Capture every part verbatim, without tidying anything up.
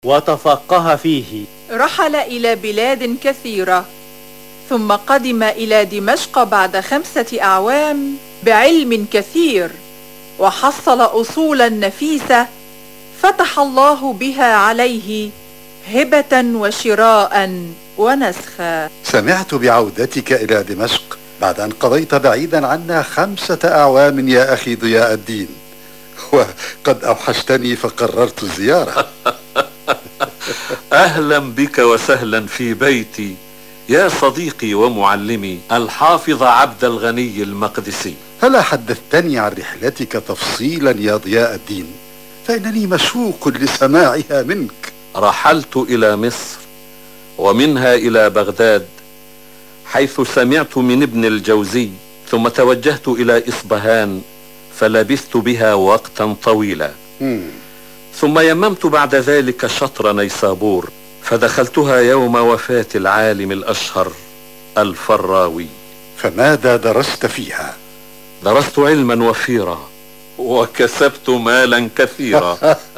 وتفقه فيه. رحل إلى بلاد كثيرة، ثم قدم إلى دمشق بعد خمسة أعوام بعلم كثير، وحصل أصولا نفيسة فتح الله بها عليه هبة وشراء ونسخا. سمعت بعودتك إلى دمشق بعد أن قضيت بعيدا عنا خمسة أعوام يا أخي ضياء الدين، وقد أوحشتني فقررت الزيارة. أهلا بك وسهلا في بيتي يا صديقي ومعلمي الحافظ عبد الغني المقدسي. هلا حدثتني عن رحلتك تفصيلا يا ضياء الدين، فإنني مشوق لسماعها منك. رحلت إلى مصر ومنها إلى بغداد، حيث سمعت من ابن الجوزي، ثم توجهت إلى إصبهان فلبثت بها وقتا طويلا. مم. ثم يممت بعد ذلك شطر نيسابور، فدخلتها يوم وفاة العالم الأشهر الفراوي. فماذا درست فيها؟ درست علما وفيرا وكسبت مالا كثيرا.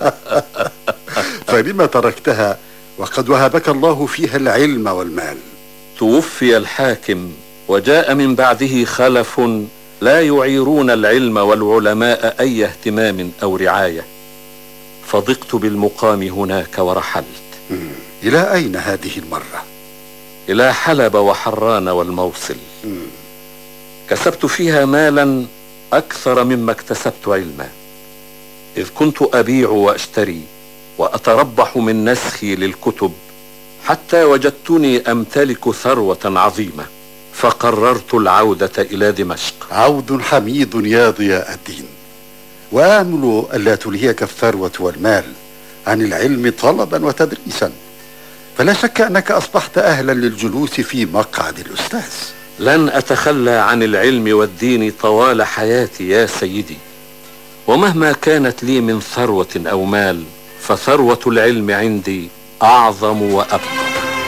فلما تركتها وقد وهبك الله فيها العلم والمال؟ توفي الحاكم وجاء من بعده خلف لا يعيرون العلم والعلماء أي اهتمام أو رعاية، فضقت بالمقام هناك ورحلت. مم. إلى أين هذه المرة؟ إلى حلب وحران والموصل. مم. كسبت فيها مالا أكثر مما اكتسبت علما، إذ كنت أبيع وأشتري وأتربح من نسخي للكتب، حتى وجدتني أمتلك ثروة عظيمة، فقررت العودة إلى دمشق. عود حميد يا ضياء الدين، وآمل ألا تلهيك الثروة والمال عن العلم طلبا وتدريسا، فلا شك أنك أصبحت أهلا للجلوس في مقعد الأستاذ. لن أتخلى عن العلم والدين طوال حياتي يا سيدي، ومهما كانت لي من ثروة أو مال فثروة العلم عندي أعظم وأبقى.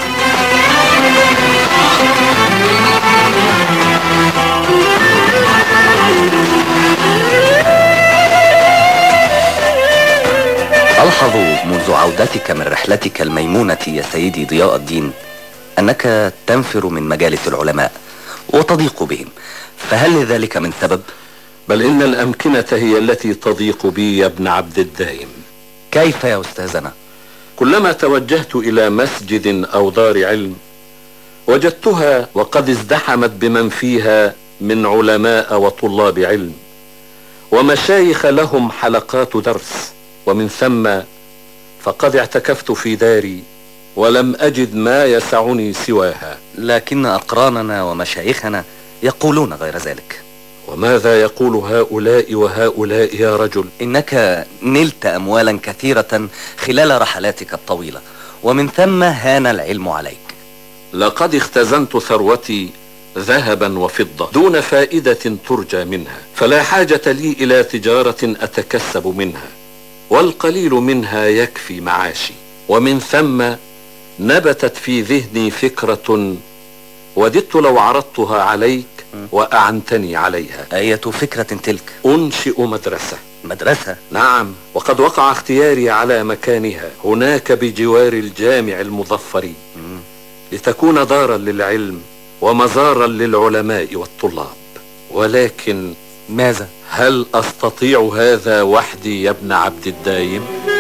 ألحظ منذ عودتك من رحلتك الميمونة يا سيدي ضياء الدين أنك تنفر من مجالس العلماء وتضيق بهم، فهل لذلك من سبب؟ بل إن الأمكنة هي التي تضيق بي يا ابن عبد الدائم. كيف يا أستاذنا؟ كلما توجهت إلى مسجد أو دار علم وجدتها وقد ازدحمت بمن فيها من علماء وطلاب علم ومشايخ لهم حلقات درس، ومن ثم فقد اعتكفت في داري ولم أجد ما يسعني سواها. لكن أقراننا ومشايخنا يقولون غير ذلك. وماذا يقول هؤلاء وهؤلاء يا رجل؟ إنك نلت أموالا كثيرة خلال رحلاتك الطويلة، ومن ثم هان العلم عليك. لقد اختزنت ثروتي ذهبا وفضة دون فائدة ترجى منها، فلا حاجة لي إلى تجارة أتكسب منها، والقليل منها يكفي معاشي. ومن ثم نبتت في ذهني فكرة وددت لو عرضتها عليك وأعنتني عليها. أية فكرة تلك؟ أنشئ مدرسة. مدرسة؟ نعم، وقد وقع اختياري على مكانها هناك بجوار الجامع المظفر، لتكون دارا للعلم ومزارا للعلماء والطلاب. ولكن ماذا؟ هل أستطيع هذا وحدي يا ابن عبد الدايم؟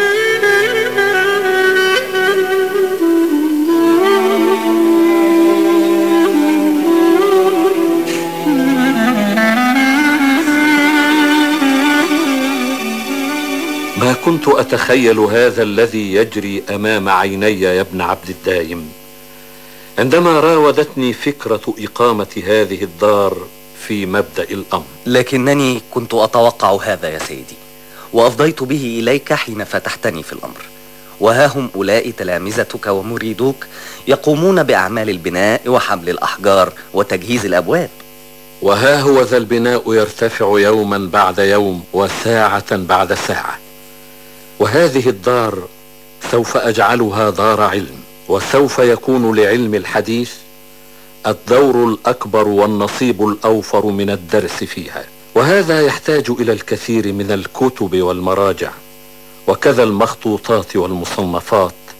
ما كنت أتخيل هذا الذي يجري أمام عيني يا ابن عبد الدايم عندما راودتني فكرة إقامة هذه الدار في مبدأ الأمر. لكنني كنت أتوقع هذا يا سيدي، وأفضيت به إليك حين فتحتني في الأمر، وها هم أولئك تلامذتك ومريدوك يقومون بأعمال البناء وحمل الأحجار وتجهيز الأبواب، وها هو ذا البناء يرتفع يوما بعد يوم وساعة بعد ساعة، وهذه الدار سوف أجعلها دار علم، وسوف يكون لعلم الحديث الدور الأكبر والنصيب الأوفر من الدرس فيها، وهذا يحتاج إلى الكثير من الكتب والمراجع وكذا المخطوطات والمصنفات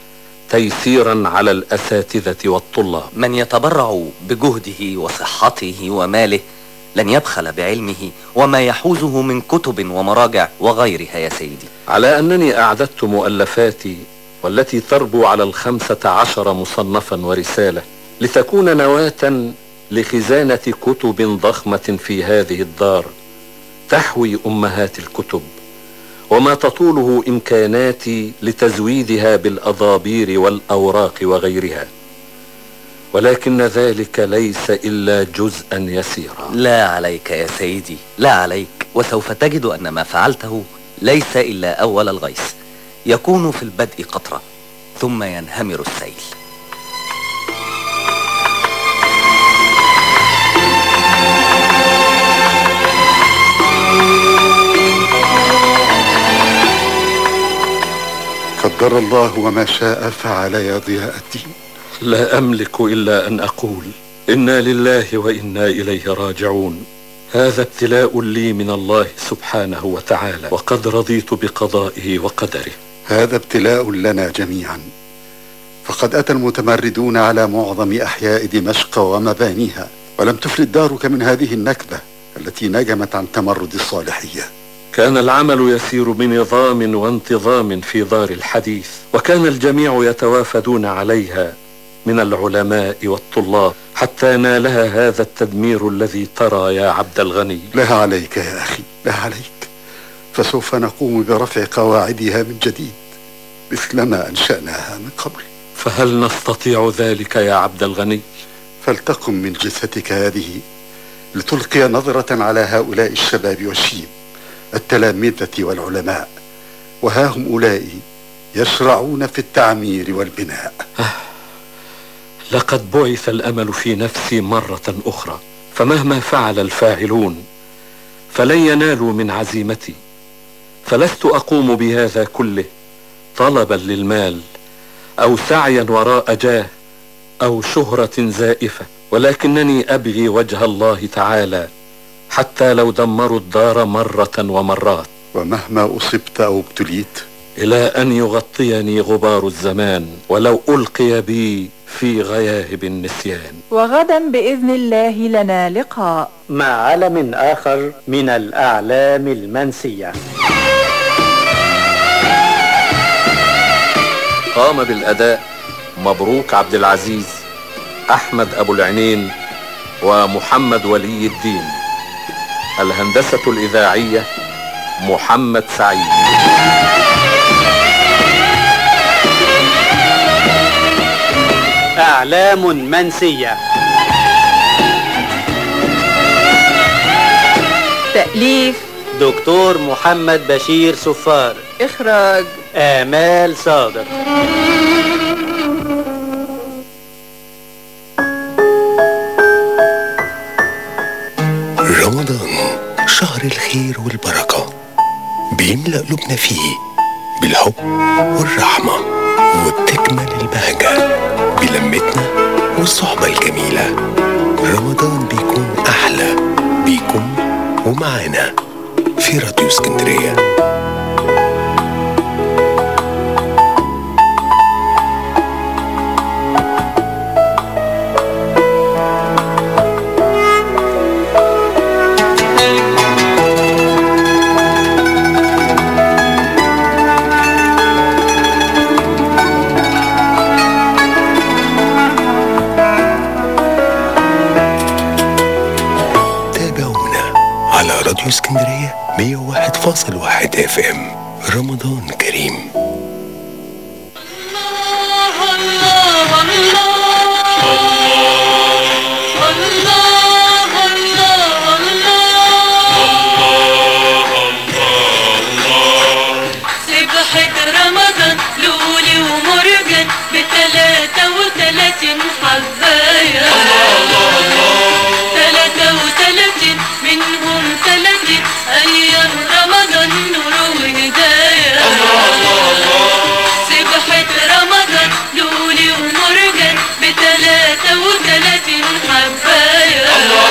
تيسيرا على الأساتذة والطلاب. من يتبرع بجهده وصحته وماله لن يبخل بعلمه وما يحوزه من كتب ومراجع وغيرها يا سيدي. على أنني أعددت مؤلفاتي والتي تربو على الخمسة عشر مصنفا ورسالة لتكون نواة لخزانة كتب ضخمة في هذه الدار تحوي أمهات الكتب وما تطوله إمكاناتي لتزويدها بالأضابير والأوراق وغيرها، ولكن ذلك ليس إلا جزءا يسيرا. لا عليك يا سيدي، لا عليك، وسوف تجد أن ما فعلته ليس إلا أول الغيث، يكون في البدء قطرة ثم ينهمر السيل. قدر الله وما شاء فعل يا ضياء الدين. لا أملك إلا أن أقول إنا لله وإنا إليه راجعون. هذا ابتلاء لي من الله سبحانه وتعالى، وقد رضيت بقضائه وقدره. هذا ابتلاء لنا جميعا، فقد أتى المتمردون على معظم أحياء دمشق ومبانيها، ولم تفلت دارك من هذه النكبة التي نجمت عن تمرد الصالحية. كان العمل يسير بنظام وانتظام في دار الحديث، وكان الجميع يتوافدون عليها من العلماء والطلاب حتى نالها هذا التدمير الذي ترى يا عبد الغني. لا عليك يا أخي، لا عليك، فسوف نقوم برفع قواعدها من جديد مثلما أنشأناها من قبل. فهل نستطيع ذلك يا عبد الغني؟ فلتقم من جثتك هذه لتلقي نظرة على هؤلاء الشباب والشيب التلامذة والعلماء، وها هم أولئك يشرعون في التعمير والبناء. لقد بعث الأمل في نفسي مرة أخرى، فمهما فعل الفاعلون فلن ينالوا من عزيمتي، فلست أقوم بهذا كله طلبا للمال أو سعيا وراء جاه أو شهرة زائفة، ولكنني أبغي وجه الله تعالى حتى لو دمروا الدار مرة ومرات. ومهما أصبت أو ابتليت إلى أن يغطيني غبار الزمان ولو ألقي بي في غياهب النسيان. وغدا بإذن الله لنا لقاء مع علم آخر من الأعلام المنسية. قام بالأداء مبروك عبد العزيز، أحمد أبو العينين، ومحمد ولي الدين. الهندسة الإذاعية محمد سعيد. أعلام منسية. تأليف دكتور محمد بشير صفار. إخراج آمال صادق. رمضان شهر الخير والبركة، بيملأ قلوبنا فيه بالحب والرحمة، وبتكمل البهجة بلمتنا والصحبة الجميلة. رمضان بيكون أحلى بيكون ومعانا في راديو اسكندرية. راديو اسكندرية مية وواحد فاصل واحد اف ام. رمضان كريم. الله الله الله الله الله. سبحة رمضان لولي ومرجان بتلاتة وتلاتين حباية. تلاتة وتلاتين منهم تلاتين أيام رمضان نور وهداية. سبحة رمضان لولي ومرجان بتلاتة وتلاتين حباية.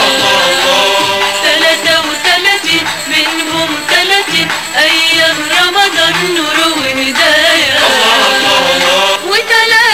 تلاتة وتلاتين منهم تلاتين أيام رمضان نور وهداية. وتلاتة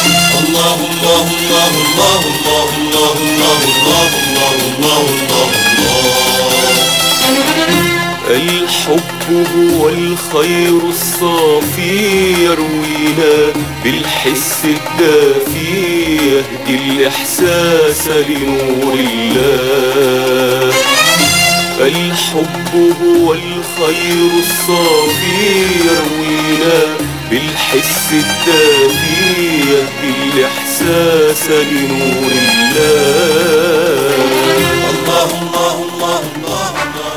الله الله الله الله الله الله الله الله الله الله الحب هو الخير الصافي يروينا بالحس الدافي يهدي الإحساس لنور الله. الحب هو الخير الصافي يروينا بالحس الدافي يهدي الإحساس لنور الله. الله الله الله الله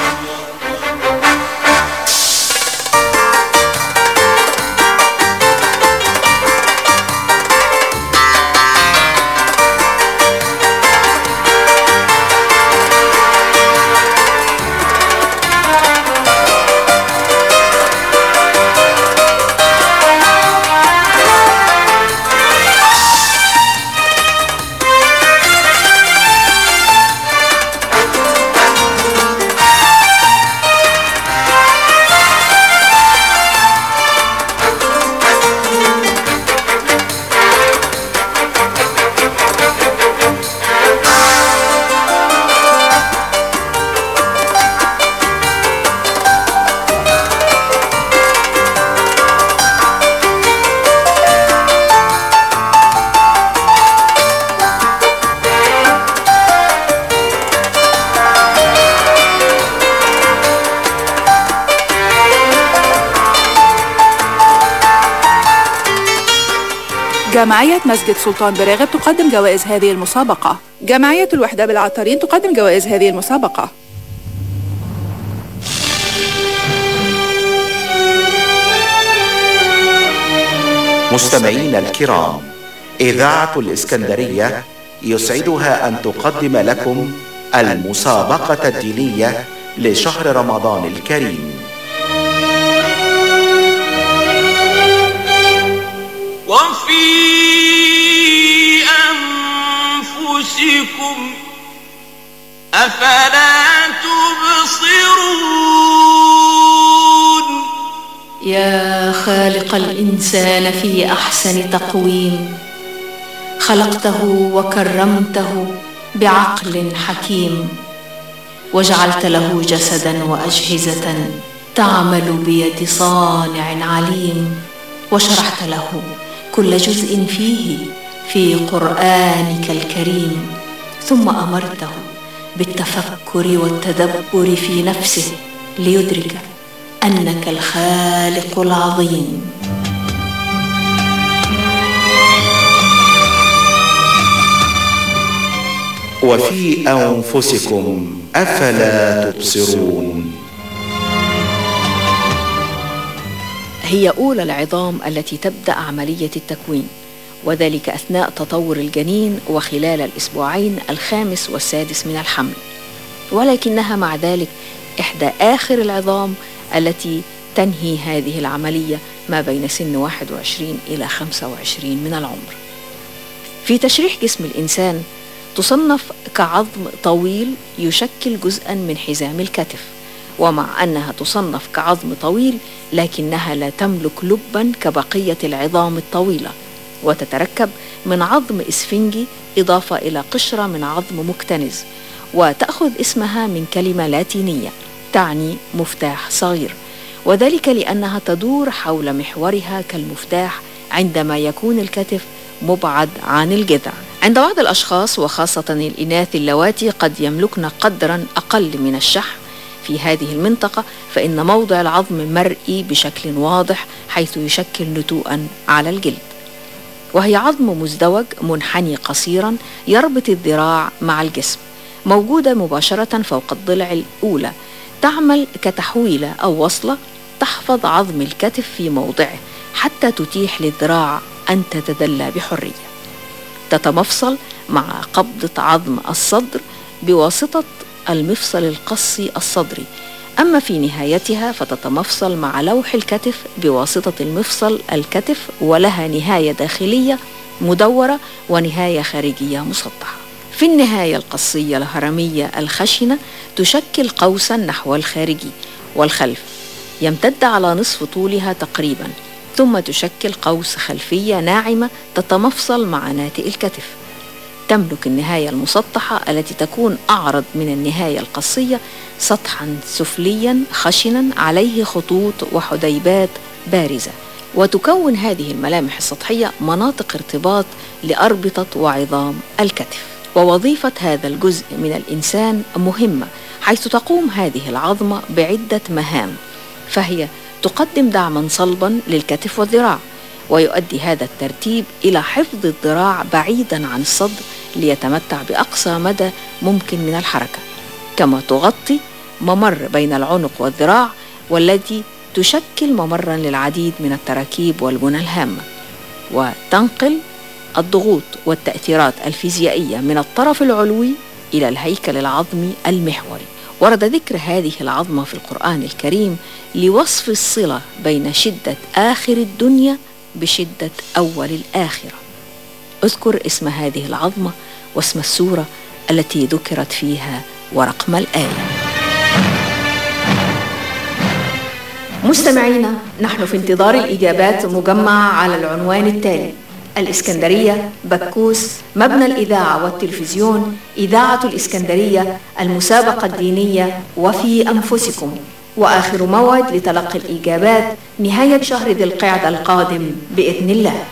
جمعية مسجد سلطان براغب تقدم جوائز هذه المسابقة. جمعية الوحدة بالعطارين تقدم جوائز هذه المسابقة. مستمعين الكرام، إذاعة الإسكندرية يسعدها أن تقدم لكم المسابقة الدينية لشهر رمضان الكريم. وفي أنفسكم أفلا تبصرون. يا خالق الإنسان في أحسن تقويم، خلقته وكرمته بعقل حكيم، وجعلت له جسدا وأجهزة تعمل بيد صانع عليم، وشرحت له كل جزء فيه في قرآنك الكريم، ثم أمرته بالتفكر والتدبر في نفسه ليدرك أنك الخالق العظيم. وفي أنفسكم أفلا تبصرون. هي أولى العظام التي تبدأ عملية التكوين، وذلك أثناء تطور الجنين وخلال الأسبوعين الخامس والسادس من الحمل، ولكنها مع ذلك إحدى آخر العظام التي تنهي هذه العملية ما بين سن واحد وعشرين إلى خمسة وعشرين من العمر. في تشريح جسم الإنسان تصنف كعظم طويل يشكل جزءا من حزام الكتف، ومع أنها تصنف كعظم طويل لكنها لا تملك لبا كبقية العظام الطويلة، وتتركب من عظم إسفنجي إضافة إلى قشرة من عظم مكتنز، وتأخذ اسمها من كلمة لاتينية تعني مفتاح صغير، وذلك لأنها تدور حول محورها كالمفتاح عندما يكون الكتف مبعد عن الجذع. عند بعض الأشخاص وخاصة الإناث اللواتي قد يملكن قدرا أقل من الشحم في هذه المنطقة، فإن موضع العظم مرئي بشكل واضح حيث يشكل نتوءا على الجلد، وهي عظم مزدوج منحني قصيرا يربط الذراع مع الجسم، موجودة مباشرة فوق الضلع الأولى، تعمل كتحويلة أو وصلة تحفظ عظم الكتف في موضعه حتى تتيح للذراع أن تتدلى بحرية. تتمفصل مع قبضة عظم الصدر بواسطة المفصل القصي الصدري، أما في نهايتها فتتمفصل مع لوح الكتف بواسطة المفصل الكتف، ولها نهاية داخلية مدورة ونهاية خارجية مسطحة. في النهاية القصية الهرمية الخشنة تشكل قوسا نحو الخارجي والخلف، يمتد على نصف طولها تقريبا، ثم تشكل قوس خلفية ناعمة تتمفصل مع ناتئ الكتف. تملك النهاية المسطحة التي تكون أعرض من النهاية القصية سطحا سفليا خشنا عليه خطوط وحديبات بارزة، وتكون هذه الملامح السطحية مناطق ارتباط لأربطة وعظام الكتف. ووظيفة هذا الجزء من الإنسان مهمة، حيث تقوم هذه العظمة بعدة مهام، فهي تقدم دعما صلبا للكتف والذراع، ويؤدي هذا الترتيب إلى حفظ الذراع بعيدا عن الصدر ليتمتع بأقصى مدى ممكن من الحركة، كما تغطي ممر بين العنق والذراع، والتي تشكل ممرا للعديد من التراكيب والبنى الهامة، وتنقل الضغوط والتأثيرات الفيزيائية من الطرف العلوي إلى الهيكل العظمي المحوري. ورد ذكر هذه العظمة في القرآن الكريم لوصف الصلة بين شدة آخر الدنيا بشدة أول الآخرة. اذكر اسم هذه العظمة واسم السورة التي ذكرت فيها ورقم الآية. مستمعينا، نحن في انتظار الإجابات مجمعة على العنوان التالي: الإسكندرية، بكوس، مبنى الإذاعة والتلفزيون، إذاعة الإسكندرية، المسابقة الدينية، وفي أنفسكم. وآخر موعد لتلقي الإجابات نهاية شهر ذي القعدة القادم بإذن الله.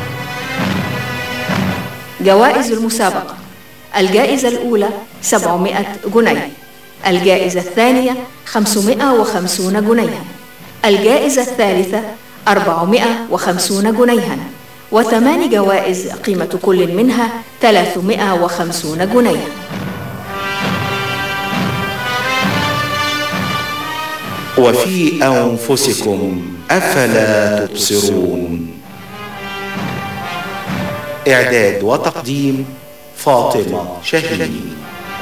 جوائز المسابقة: الجائزة الأولى سبعمائة جنيه، الجائزة الثانية خمسمائة وخمسين جنيها، الجائزة الثالثة أربعمائة وخمسين جنيها، وثمان جوائز قيمة كل منها ثلاثمائة وخمسين جنيها. وفي أنفسكم أفلا تبصرون. إعداد وتقديم فاطمة شاهين.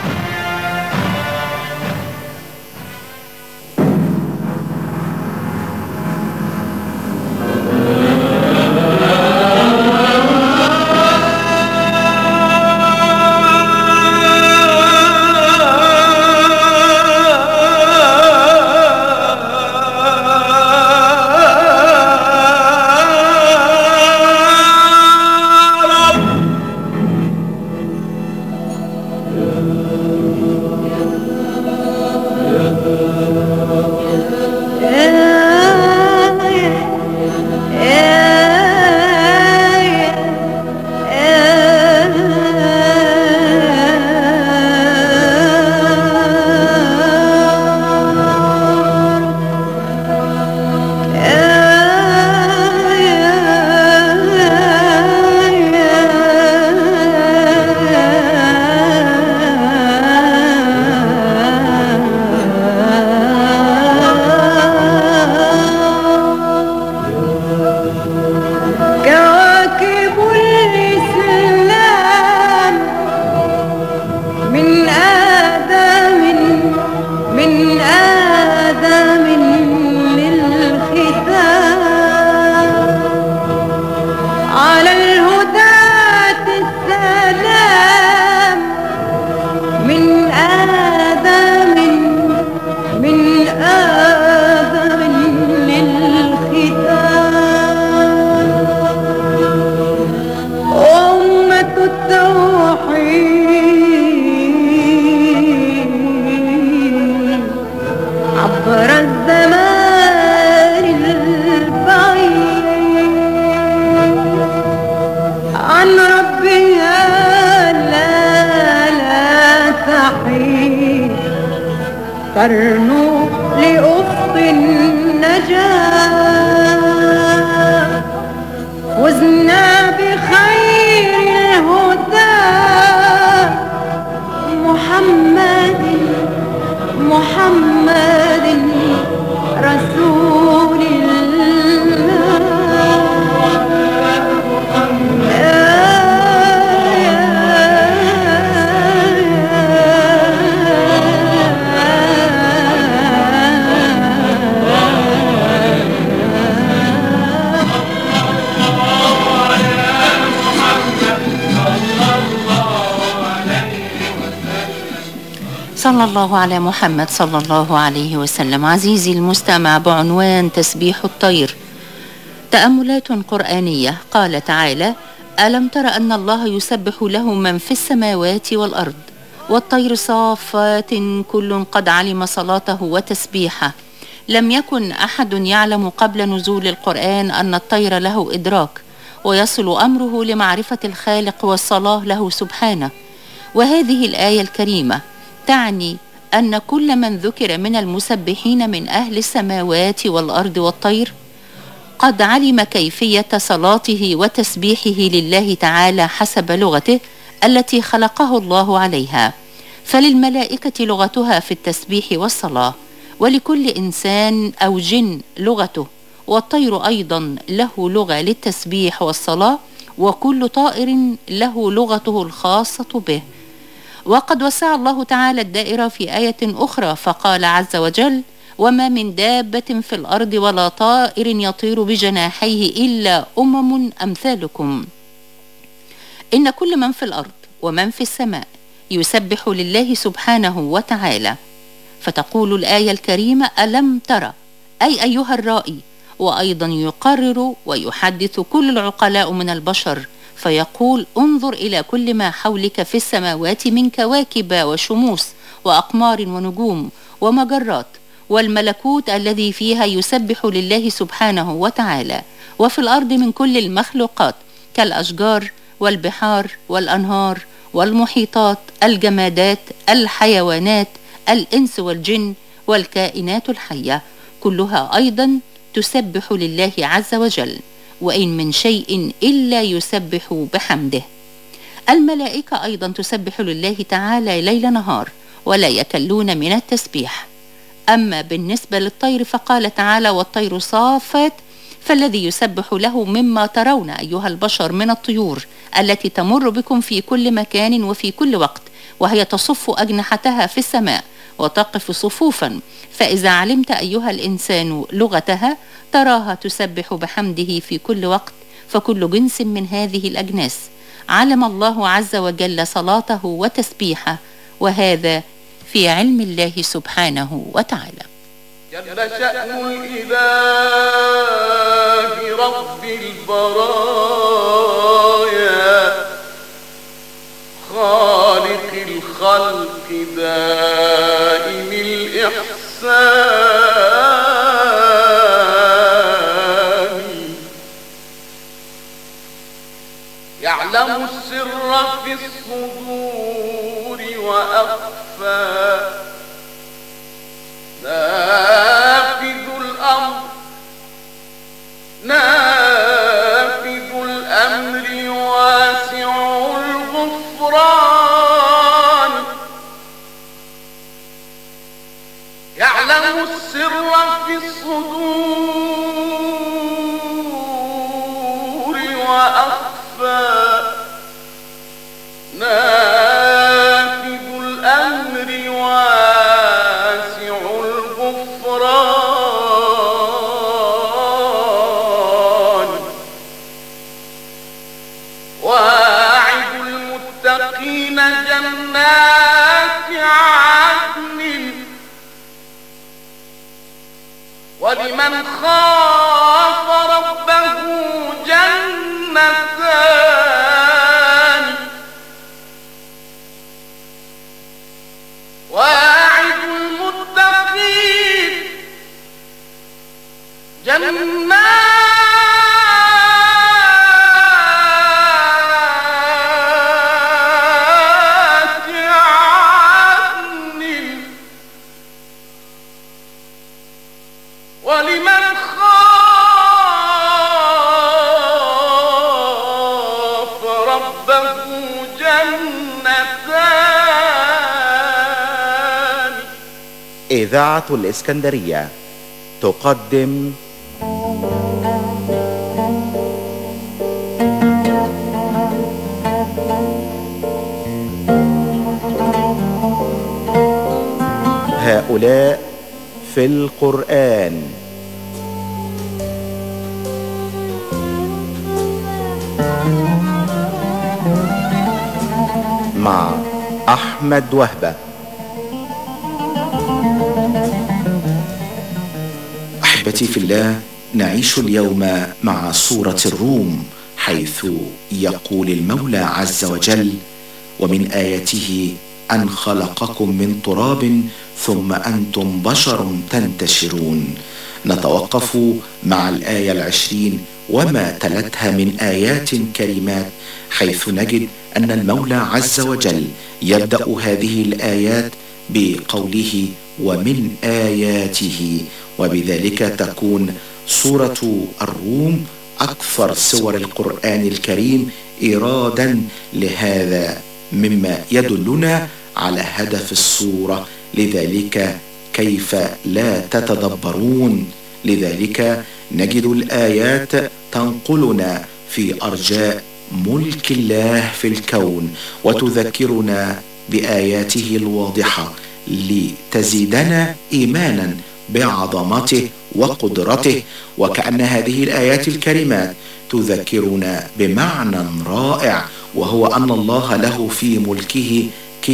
ترنو لأفق النجاة، فزنا بخير الهدى محمد محمد رسول الله. صلى الله على محمد صلى الله عليه وسلم. عزيزي المستمع، بعنوان تسبيح الطير، تأملات قرآنية. قال تعالى: ألم تر أن الله يسبح له من في السماوات والأرض والطير صافات كل قد علم صلاته وتسبيحه. لم يكن أحد يعلم قبل نزول القرآن أن الطير له إدراك ويصل أمره لمعرفة الخالق والصلاة له سبحانه. وهذه الآية الكريمة تعني أن كل من ذكر من المسبحين من أهل السماوات والأرض والطير قد علم كيفية صلاته وتسبيحه لله تعالى حسب لغته التي خلقه الله عليها. فللملائكة لغتها في التسبيح والصلاة، ولكل إنسان أو جن لغته، والطير أيضا له لغة للتسبيح والصلاة، وكل طائر له لغته الخاصة به. وقد وسع الله تعالى الدائرة في آية أخرى فقال عز وجل: وما من دابة في الأرض ولا طائر يطير بجناحيه إلا أمم أمثالكم. إن كل من في الأرض ومن في السماء يسبح لله سبحانه وتعالى. فتقول الآية الكريمة: ألم ترى، أي أيها الرائي. وأيضا يقرر ويحدث كل العقلاء من البشر فيقول: انظر إلى كل ما حولك في السماوات من كواكب وشموس وأقمار ونجوم ومجرات، والملكوت الذي فيها يسبح لله سبحانه وتعالى. وفي الأرض من كل المخلوقات كالأشجار والبحار والأنهار والمحيطات، الجمادات، الحيوانات، الإنس والجن والكائنات الحية، كلها أيضا تسبح لله عز وجل، وإن من شيء إلا يسبح بحمده. الملائكة أيضا تسبح لله تعالى ليل نهار ولا يكلون من التسبيح. أما بالنسبة للطير فقال تعالى: والطير صافات، فالذي يسبح له مما ترون أيها البشر من الطيور التي تمر بكم في كل مكان وفي كل وقت، وهي تصف أجنحتها في السماء وتقف صفوفا، فإذا علمت أيها الإنسان لغتها تراها تسبح بحمده في كل وقت. فكل جنس من هذه الأجناس علم الله عز وجل صلاته وتسبيحه، وهذا في علم الله سبحانه وتعالى. جل شأن الإله رب البرايا خالق الخلق دائم الإحسان، يعلم السر في الصدور وأخفى، نافذ الأمر نافذ الأمر واسع الغفران، يعلم السر في الصدور وأخفى، نافذ الأمر واسع الغفران، واعد المتقين جنات عدن، ولمن خاف ربه جنتان، واعد المتقين جنات عدن، ولمن خاف ربه جنتان. إذاعة الإسكندرية تقدم هؤلاء في القرآن. مع أحمد وهبة. أحبتي في الله، نعيش اليوم مع سورة الروم، حيث يقول المولى عز وجل: ومن آياته أن خلقكم من تراب ثم أنتم بشر تنتشرون. نتوقف مع الآية العشرين وما تلتها من آيات كريمات، حيث نجد أن المولى عز وجل يبدأ هذه الآيات بقوله: ومن آياته، وبذلك تكون سورة الروم أكثر سور القرآن الكريم إيرادا لهذا، مما يدلنا على هدف السورة. لذلك كيف لا تتدبرون؟ لذلك نجد الآيات تنقلنا في أرجاء ملك الله في الكون، وتذكرنا بآياته الواضحة لتزيدنا إيمانا بعظمته وقدرته. وكأن هذه الآيات الكريمات تذكرنا بمعنى رائع، وهو أن الله له في ملكه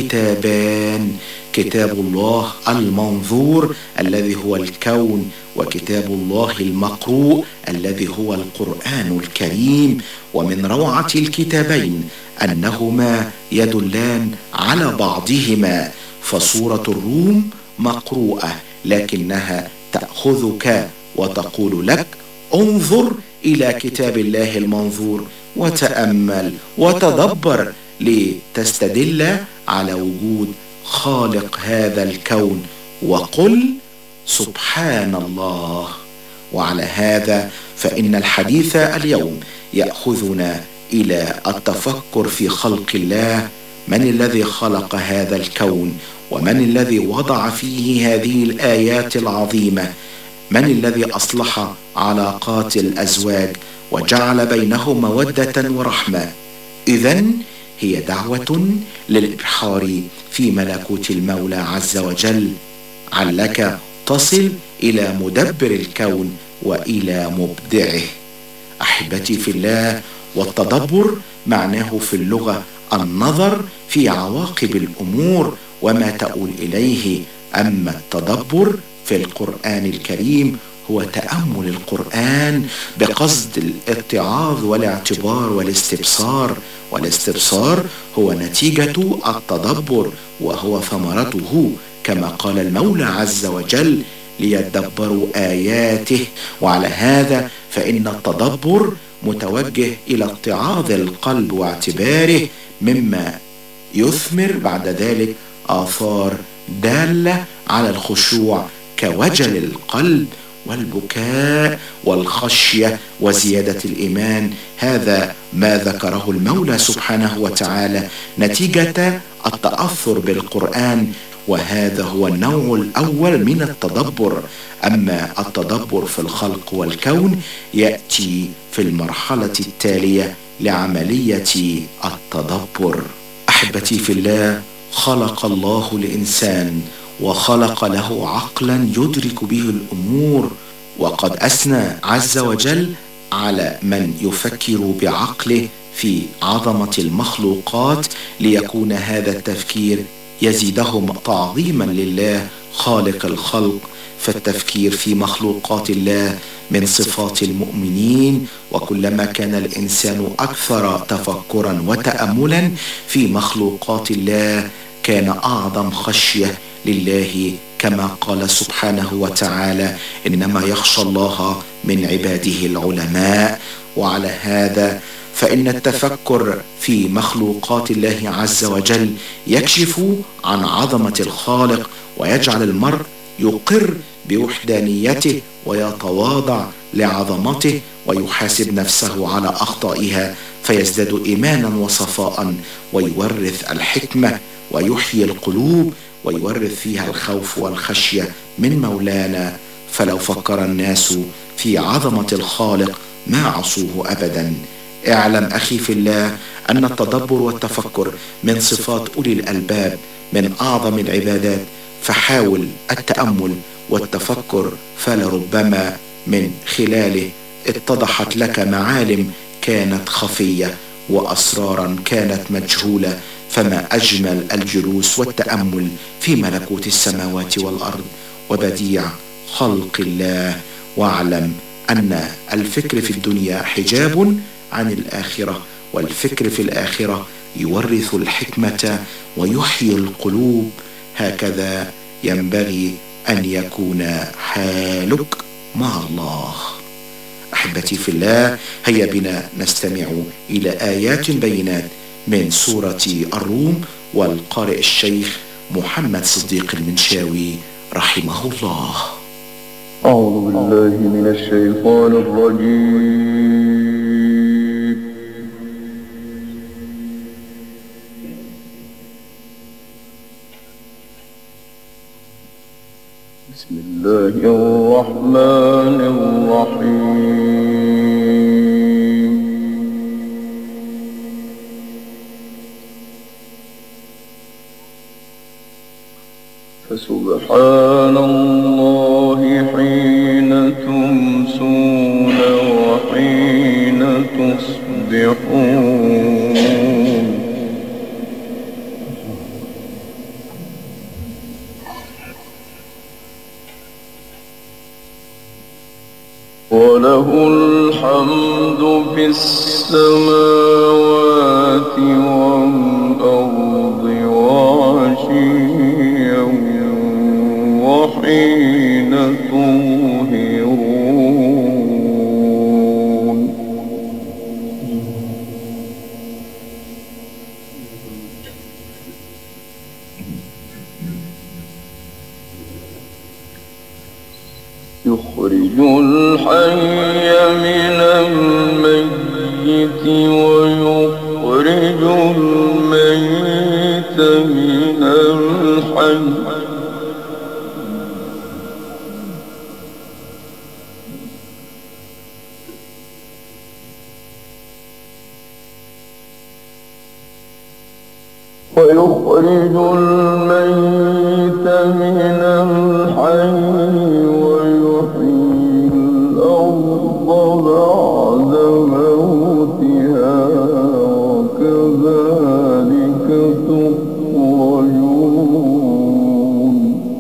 كتابان: كتاب الله المنظور الذي هو الكون، وكتاب الله المقروء الذي هو القرآن الكريم. ومن روعة الكتابين أنهما يدلان على بعضهما، فسورة الروم مقروءة لكنها تأخذك وتقول لك: انظر إلى كتاب الله المنظور وتأمل وتدبر لتستدل على وجود خالق هذا الكون، وقل سبحان الله. وعلى هذا فإن الحديث اليوم يأخذنا إلى التفكر في خلق الله. من الذي خلق هذا الكون؟ ومن الذي وضع فيه هذه الآيات العظيمة؟ من الذي أصلح علاقات الأزواج وجعل بينهم مودة ورحمة؟ إذن هي دعوة للإبحار في ملكوت المولى عز وجل، علك تصل إلى مدبر الكون وإلى مبدعه. أحبتي في الله، والتدبر معناه في اللغة النظر في عواقب الأمور وما تؤول إليه. أما التدبر في القرآن الكريم هو تأمل القرآن بقصد الاتعاظ والاعتبار والاستبصار، والاستبصار هو نتيجة التدبر وهو ثمرته، كما قال المولى عز وجل: ليدبروا آياته. وعلى هذا فإن التدبر متوجه إلى اتعاظ القلب واعتباره، مما يثمر بعد ذلك آثار دالة على الخشوع كوجل القلب والبكاء والخشية وزيادة الإيمان. هذا ما ذكره المولى سبحانه وتعالى نتيجة التأثر بالقرآن، وهذا هو النوع الأول من التدبر. أما التدبر في الخلق والكون يأتي في المرحلة التالية لعملية التدبر. أحبتي في الله، خلق الله الإنسان وخلق له عقلا يدرك به الأمور، وقد أثنى عز وجل على من يفكر بعقله في عظمة المخلوقات، ليكون هذا التفكير يزيدهم تعظيما لله خالق الخلق. فالتفكير في مخلوقات الله من صفات المؤمنين، وكلما كان الإنسان أكثر تفكرا وتأملا في مخلوقات الله كان أعظم خشية لله، كما قال سبحانه وتعالى: إنما يخشى الله من عباده العلماء. وعلى هذا فإن التفكر في مخلوقات الله عز وجل يكشف عن عظمة الخالق، ويجعل المرء يقر بوحدانيته ويتواضع لعظمته، ويحاسب نفسه على أخطائها فيزداد إيمانا وصفاء، ويورث الحكمة ويحيي القلوب ويورث فيها الخوف والخشية من مولانا. فلو فكر الناس في عظمة الخالق ما عصوه أبدا. اعلم أخي في الله أن التدبر والتفكر من صفات أولي الألباب، من أعظم العبادات، فحاول التأمل والتفكر، فلربما من خلاله اتضحت لك معالم كانت خفية وأسرارا كانت مجهولة. فما أجمل الجلوس والتأمل في ملكوت السماوات والأرض وبديع خلق الله. واعلم أن الفكر في الدنيا حجاب عن الآخرة، والفكر في الآخرة يورث الحكمة ويحيي القلوب. هكذا ينبغي أن يكون حالك مع الله. أحبتي في الله، هيا بنا نستمع إلى آيات بينات من سورة الروم، والقارئ الشيخ محمد صديق المنشاوي رحمه الله. أعوذ بالله من الشيطان الرجيم. بسم الله الرحمن الرحيم. فسبحان الله حين تمسون وحين تصبحون. وله الحمد في السماوات والأرض وعشيا وحين تظهرون. يخرج الحي من الميت ويخرج الميت من الحي. ويخرج الميت من الحي ويحيي الأرض بعد موتها وكذلك تخرجون.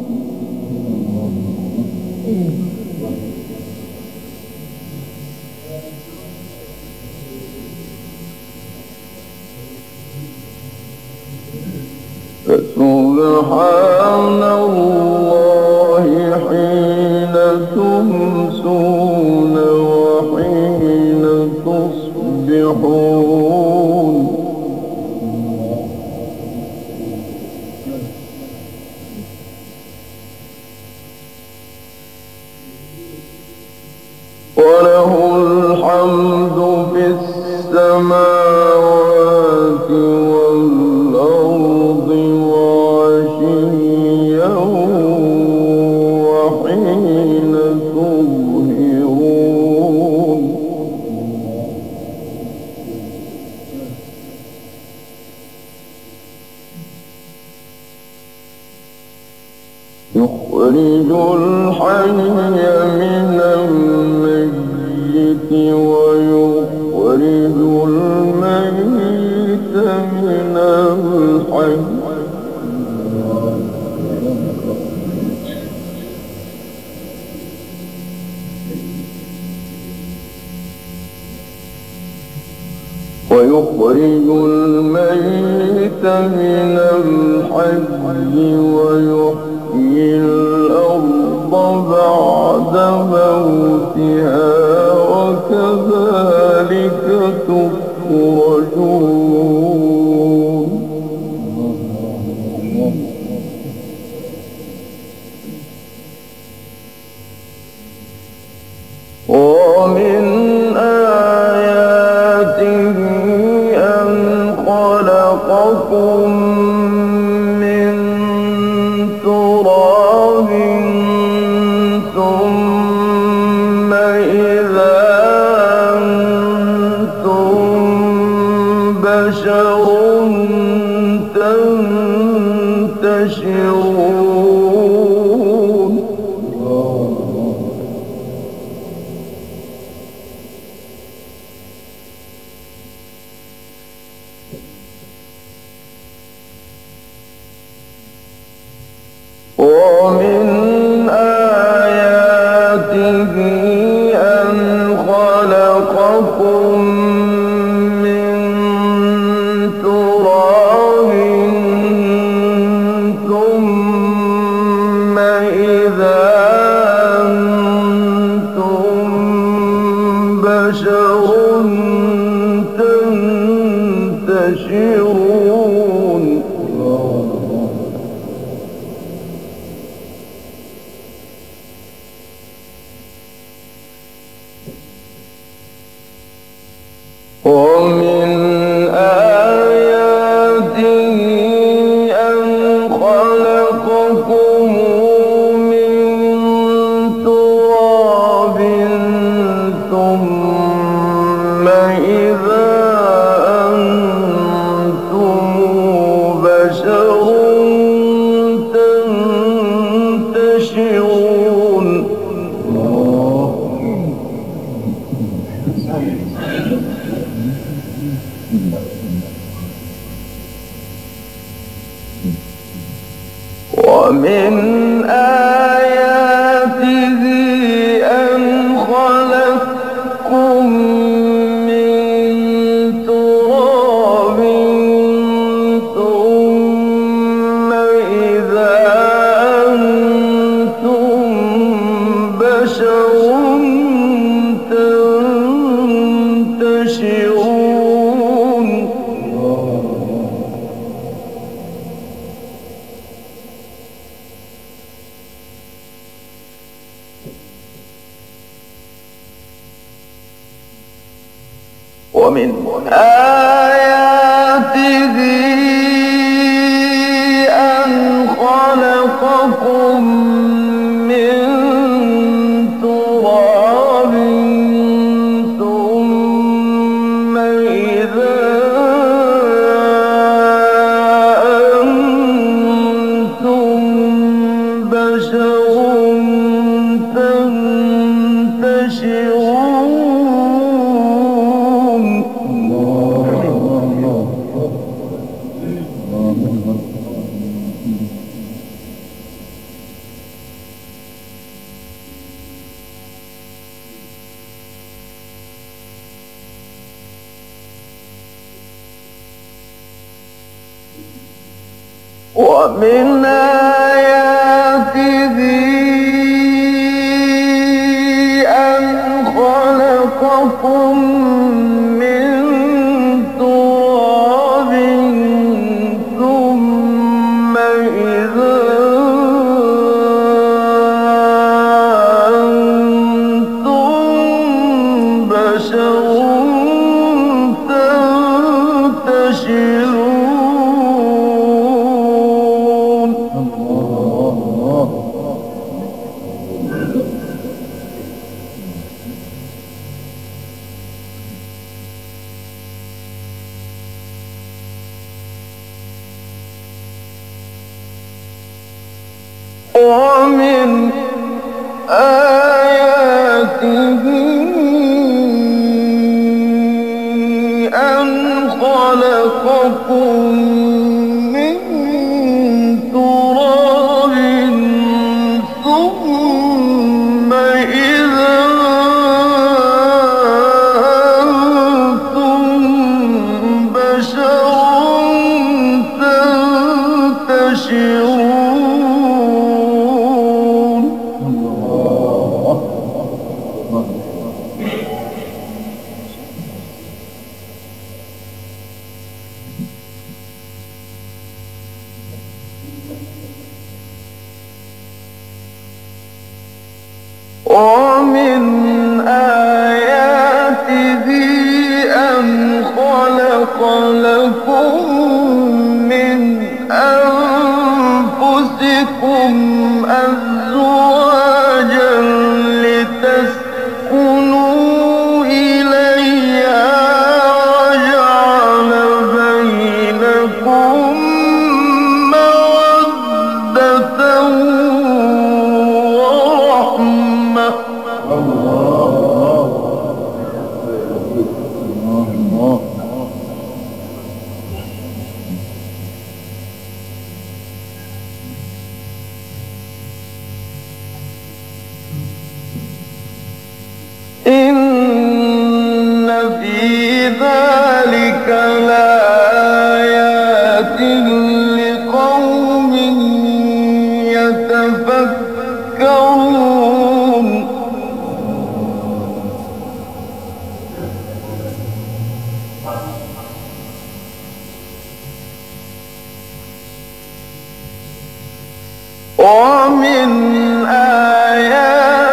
فسبحان الله حين تمسون وحين تصبحون. وله الحمد في السماوات والأرض وعشيا وحين تظهرون. يخرج الحي من الميت ويخرج الميت من الحي. ويخرج الميت من الحي ويحيي الأرض بعد موتها وكذلك تخرجون. ومن آياته أن خلقكم من تراب ثم إذا أنتم بشر تنتشرون. ومن آياته أن ومن آياته أن خلقكم من تراب ثم إذا أنتم بشر تنتشرون ومن آياته أن خلقكم من تراب ثم إذا أنتم بشر تنتشرون ومن آياته أن خلقكم من تراب ثم إذا أنتم بشر تنتشرون ومن آياته أن خلقكم من تراب ثم إذا أنتم بشر تنتشرون ومن آياته أن خلق لكم من أنفسكم أزواجا لتسكنوا إليها وجعل بينكم مودة ورحمة إن في ذلك لآيات لقوم يتفكرون ومن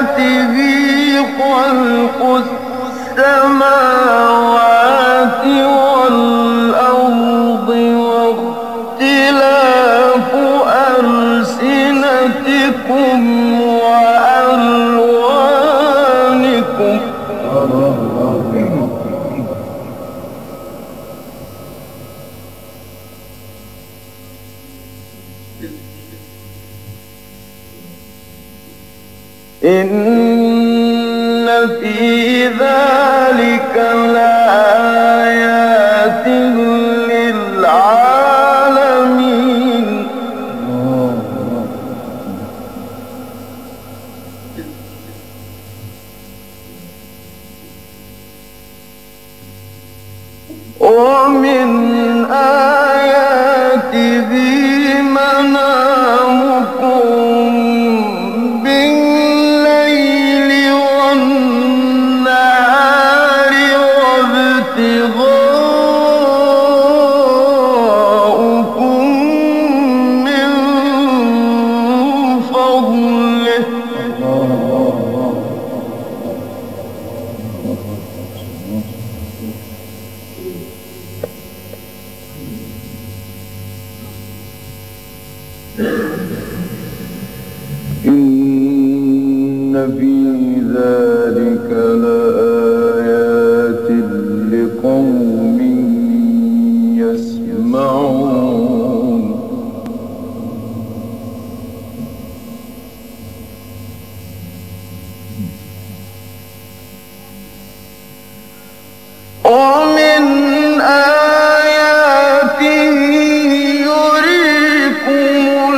آياته خلق السماوات وألوانكم إن في ذلك لآيات للعالمين ومن آياته منامكم بالليل والنهار وابتغاؤكم من فضله إن في ذلك